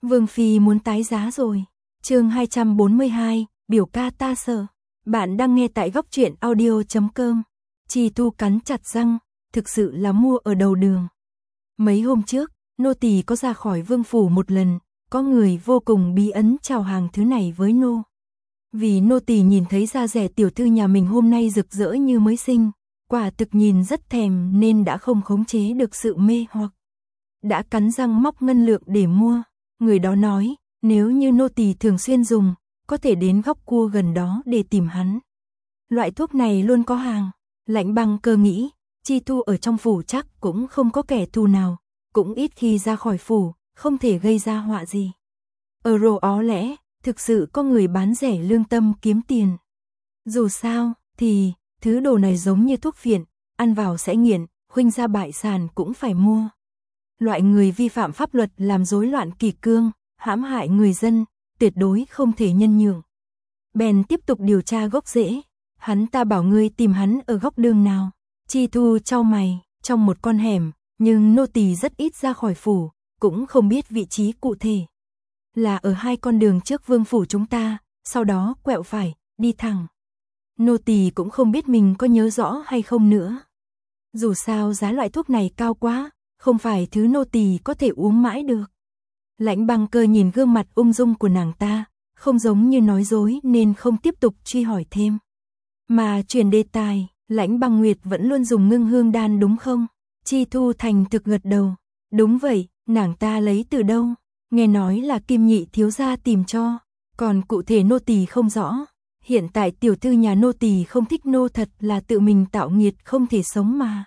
Vương Phi muốn tái giá rồi. Chương 242, biểu ca ta sợ. Bạn đang nghe tại góc truyện audio.com. Chi Tu cắn chặt răng, thực sự là mua ở đầu đường. Mấy hôm trước, nô tỳ có ra khỏi vương phủ một lần, có người vô cùng bí ẩn chào hàng thứ này với nô. Vì nô tỳ nhìn thấy da rẻ tiểu thư nhà mình hôm nay rực rỡ như mới sinh, quả thực nhìn rất thèm nên đã không khống chế được sự mê hoặc. Đã cắn răng móc ngân lượng để mua. Người đó nói, nếu như nô tỳ thường xuyên dùng, có thể đến góc cua gần đó để tìm hắn. Loại thuốc này luôn có hàng. Lãnh Băng Cơ nghĩ, Chi Tu ở trong phủ chắc cũng không có kẻ thù nào, cũng ít khi ra khỏi phủ, không thể gây ra họa gì. Ở rồ ó lẽ, thực sự có người bán rẻ lương tâm kiếm tiền. Dù sao, thì, thứ đồ này giống như thuốc phiện, ăn vào sẽ nghiện, khuynh ra bại sản cũng phải mua. Loại người vi phạm pháp luật làm rối loạn kỷ cương, hãm hại người dân, tuyệt đối không thể nhân nhượng. Bèn tiếp tục điều tra gốc rễ, hắn ta bảo ngươi tìm hắn ở góc đường nào. Chi Tu chau mày, trong một con hẻm, nhưng nô tỳ rất ít ra khỏi phủ, cũng không biết vị trí cụ thể. Là ở hai con đường trước vương phủ chúng ta, sau đó quẹo phải, đi thẳng. Nô tỳ cũng không biết mình có nhớ rõ hay không nữa. Dù sao giá loại thuốc này cao quá, không phải thứ nô tỳ có thể uống mãi được. Lãnh Băng Cơ nhìn gương mặt ung dung của nàng ta, không giống như nói dối nên không tiếp tục truy hỏi thêm. Mà chuyển đề tài, Lãnh Băng Nguyệt vẫn luôn dùng ngưng hương đan đúng không? Chi Thu thành thực gật đầu. Đúng vậy, nàng ta lấy từ đâu? Nghe nói là Kim Nhị thiếu gia tìm cho, còn cụ thể nô tỳ không rõ. Hiện tại tiểu thư nhà nô tỳ không thích nô thật là tự mình tạo nghiệt không thể sống mà.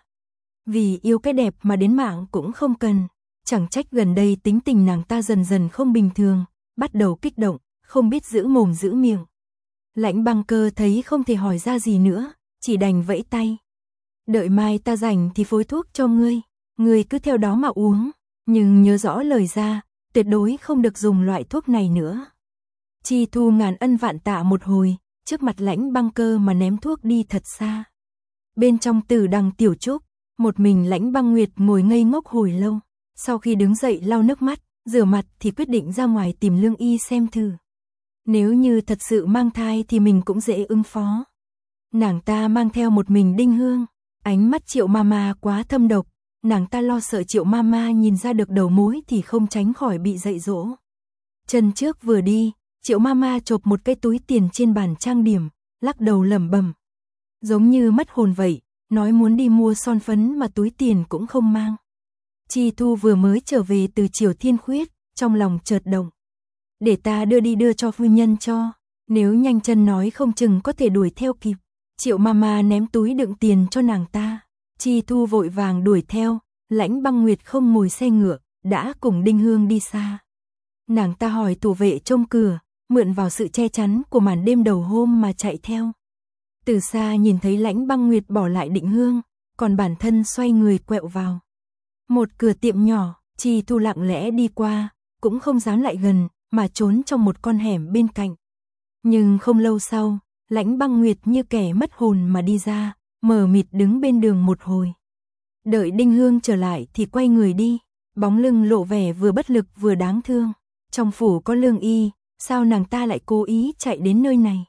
Vì yêu cái đẹp mà đến mạng cũng không cần. Chẳng trách gần đây tính tình nàng ta dần dần không bình thường, bắt đầu kích động, không biết giữ mồm giữ miệng. Lãnh Băng Cơ thấy không thể hỏi ra gì nữa, chỉ đành vẫy tay. Đợi mai ta rảnh thì phối thuốc cho ngươi cứ theo đó mà uống, nhưng nhớ rõ lời ra, tuyệt đối không được dùng loại thuốc này nữa. Chi Thu ngàn ân vạn tạ một hồi, trước mặt Lãnh Băng Cơ mà ném thuốc đi thật xa. Bên trong Tử Đằng tiểu trúc, một mình Lãnh Băng Nguyệt ngồi ngây ngốc hồi lâu. Sau khi đứng dậy lau nước mắt, rửa mặt thì quyết định ra ngoài tìm lương y xem thử. Nếu như thật sự mang thai thì mình cũng dễ ứng phó. Nàng ta mang theo một mình Đinh Hương, ánh mắt Triệu Mama quá thâm độc, nàng ta lo sợ Triệu Mama nhìn ra được đầu mối thì không tránh khỏi bị dạy dỗ. Chân trước vừa đi, Triệu Mama chộp một cái túi tiền trên bàn trang điểm, lắc đầu lẩm bẩm, giống như mất hồn vậy, nói muốn đi mua son phấn mà túi tiền cũng không mang. Chi Thu vừa mới trở về từ Triều Thiên Khuyết, trong lòng chợt động. Để ta đưa cho phu nhân cho, nếu nhanh chân nói không chừng có thể đuổi theo kịp. Triệu Mama ném túi đựng tiền cho nàng ta. Chi Thu vội vàng đuổi theo, Lãnh Băng Nguyệt không ngồi xe ngựa, đã cùng Đinh Hương đi xa. Nàng ta hỏi thủ vệ trông cửa, mượn vào sự che chắn của màn đêm đầu hôm mà chạy theo. Từ xa nhìn thấy Lãnh Băng Nguyệt bỏ lại Định Hương, còn bản thân xoay người quẹo vào. Một cửa tiệm nhỏ, Chi Thu lặng lẽ đi qua, cũng không dám lại gần, mà trốn trong một con hẻm bên cạnh. Nhưng không lâu sau, Lãnh Băng Nguyệt như kẻ mất hồn mà đi ra, mờ mịt đứng bên đường một hồi. Đợi Đinh Hương trở lại thì quay người đi, bóng lưng lộ vẻ vừa bất lực vừa đáng thương. Trong phủ có lương y, sao nàng ta lại cố ý chạy đến nơi này?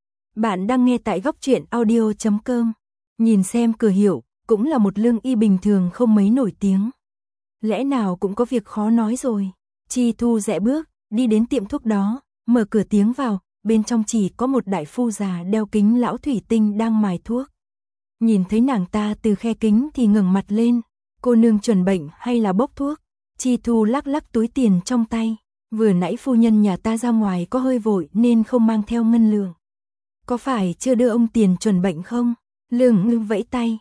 Bạn đang nghe tại góc truyện audio.com. Nhìn xem cửa hiệu, cũng là một lương y bình thường không mấy nổi tiếng. Lẽ nào cũng có việc khó nói rồi. Chi Thu rẽ bước, đi đến tiệm thuốc đó, mở cửa tiến vào, bên trong chỉ có một đại phu già đeo kính lão thủy tinh đang mài thuốc. Nhìn thấy nàng ta từ khe kính thì ngẩng mặt lên, cô nương chuẩn bệnh hay là bốc thuốc? Chi Thu lắc lắc túi tiền trong tay, vừa nãy phu nhân nhà ta ra ngoài có hơi vội nên không mang theo ngân lượng. Có phải chưa đưa ông tiền chuẩn bệnh không? Lương Ngưng vẫy tay,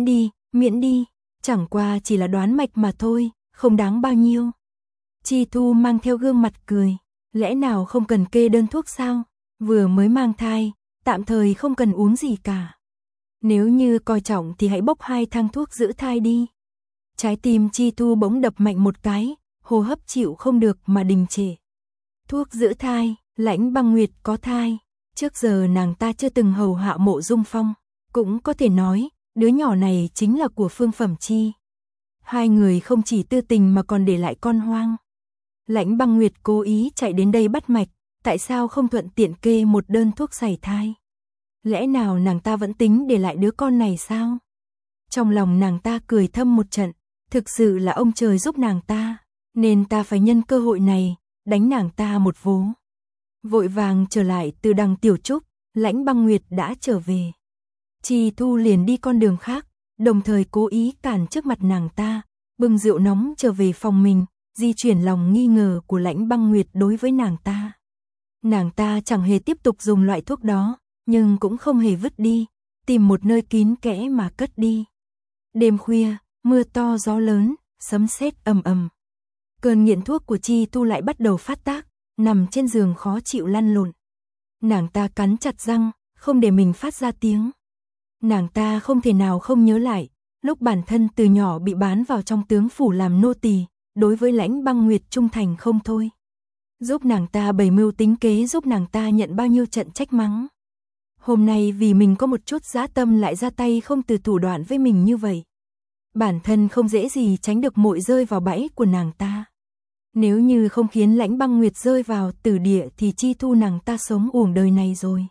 miễn đi, chẳng qua chỉ là đoán mạch mà thôi, không đáng bao nhiêu. Chi Thu mang theo gương mặt cười, lẽ nào không cần kê đơn thuốc sao? Vừa mới mang thai, tạm thời không cần uống gì cả. Nếu như coi trọng thì hãy bốc 2 thang thuốc giữ thai đi. Trái tim Chi Thu bỗng đập mạnh một cái, hô hấp chịu không được mà đình trệ. Thuốc giữ thai, Lãnh Băng Nguyệt có thai, trước giờ nàng ta chưa từng hầu hạ Mộ Dung Phong, cũng có thể nói, đứa nhỏ này chính là của Phương Phẩm Chi. Hai người không chỉ tư tình mà còn để lại con hoang. Lãnh Băng Nguyệt cố ý chạy đến đây bắt mạch, tại sao không thuận tiện kê một đơn thuốc sảy thai? Lẽ nào nàng ta vẫn tính để lại đứa con này sao? Trong lòng nàng ta cười thầm một trận, thực sự là ông trời giúp nàng ta, nên ta phải nhân cơ hội này, đánh nàng ta một vố. Vội vàng trở lại từ đằng Tiểu Trúc, Lãnh Băng Nguyệt đã trở về. Chi Thu liền đi con đường khác, đồng thời cố ý cản trước mặt nàng ta, bưng rượu nóng trở về phòng mình, di chuyển lòng nghi ngờ của Lãnh Băng Nguyệt đối với nàng ta. Nàng ta chẳng hề tiếp tục dùng loại thuốc đó, nhưng cũng không hề vứt đi, tìm một nơi kín kẽ mà cất đi. Đêm khuya, mưa to gió lớn, sấm sét ầm ầm. Cơn nghiện thuốc của Chi Thu lại bắt đầu phát tác, nằm trên giường khó chịu lăn lộn. Nàng ta cắn chặt răng, không để mình phát ra tiếng. Nàng ta không thể nào không nhớ lại, lúc bản thân từ nhỏ bị bán vào trong tướng phủ làm nô tỳ, đối với Lãnh Băng Nguyệt trung thành không thôi. Giúp nàng ta bày mưu tính kế, giúp nàng ta nhận bao nhiêu trận trách mắng. Hôm nay vì mình có một chút dã tâm lại ra tay không từ thủ đoạn với mình như vậy. Bản thân không dễ gì tránh được muội rơi vào bẫy của nàng ta. Nếu như không khiến Lãnh Băng Nguyệt rơi vào tử địa thì Chi Thu nàng ta sống uổng đời này rồi.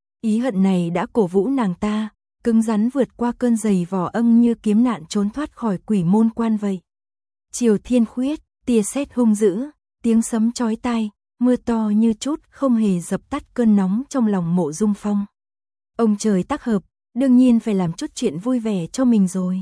Ý hận này đã cổ vũ nàng ta, cứng rắn vượt qua cơn giày vò âng như kiếm nạn trốn thoát khỏi quỷ môn quan vậy. Chiều thiên khuyết, tia sét hung dữ, tiếng sấm chói tai, mưa to như chút không hề dập tắt cơn nóng trong lòng Mộ Dung Phong. Ông trời tác hợp, đương nhiên phải làm chút chuyện vui vẻ cho mình rồi.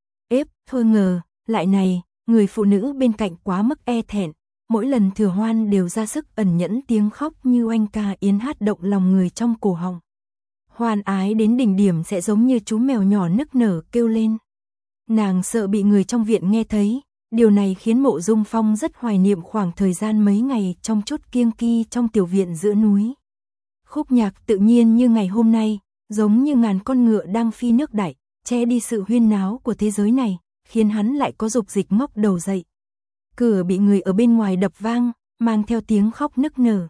Thôi ngờ, lại này, người phụ nữ bên cạnh quá mức e thẹn, mỗi lần thừa hoan đều ra sức ẩn nhẫn tiếng khóc như oanh ca yến hát động lòng người trong cổ họng. Hoan ái đến đỉnh điểm sẽ giống như chú mèo nhỏ nức nở kêu lên. Nàng sợ bị người trong viện nghe thấy, điều này khiến Mộ Dung Phong rất hoài niệm khoảng thời gian mấy ngày trong chút kiêng ki trong tiểu viện giữa núi. Khúc nhạc tự nhiên như ngày hôm nay, giống như ngàn con ngựa đang phi nước đại, che đi sự huyên náo của thế giới này, khiến hắn lại có dục dịch ngóc đầu dậy. Cửa bị người ở bên ngoài đập vang, mang theo tiếng khóc nức nở.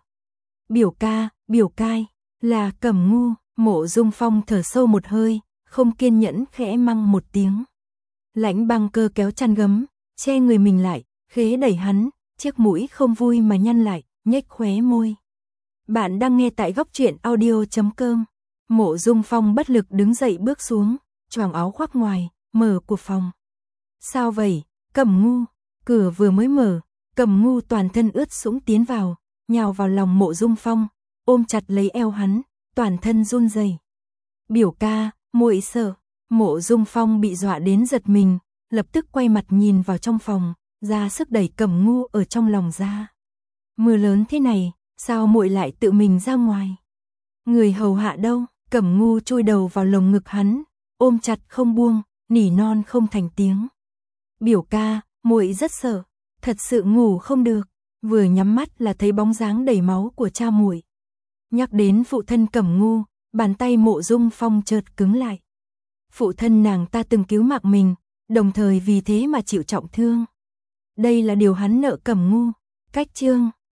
Biểu cai, là Cẩm Ngu. Mộ Dung Phong thở sâu một hơi, không kiên nhẫn khẽ măng một tiếng. Lãnh Băng Cơ kéo chăn gấm, che người mình lại, khế đẩy hắn, chiếc mũi không vui mà nhăn lại, nhếch khóe môi. Bạn đang nghe tại góc truyện audio.com. Mộ Dung Phong bất lực đứng dậy bước xuống, choàng áo khoác ngoài, mở của phòng. Sao vậy, Cẩm Ngu? Cửa vừa mới mở, Cẩm Ngu toàn thân ướt sũng tiến vào, nhào vào lòng Mộ Dung Phong, ôm chặt lấy eo hắn, toàn thân run rẩy. Biểu ca, muội sợ. Mộ Dung Phong bị dọa đến giật mình, lập tức quay mặt nhìn vào trong phòng, ra sức đẩy Cẩm Ngu ở trong lòng ra. Mưa lớn thế này, sao muội lại tự mình ra ngoài? Người hầu hạ đâu? Cẩm Ngu chui đầu vào lồng ngực hắn, ôm chặt không buông, nỉ non không thành tiếng. Biểu ca, muội rất sợ, thật sự ngủ không được, vừa nhắm mắt là thấy bóng dáng đầy máu của cha muội. Nhắc đến phụ thân Cẩm Ngu, bàn tay Mộ Dung Phong chợt cứng lại. Phụ thân nàng ta từng cứu mạng mình, đồng thời vì thế mà chịu trọng thương. Đây là điều hắn nợ Cẩm Ngu. Cách chương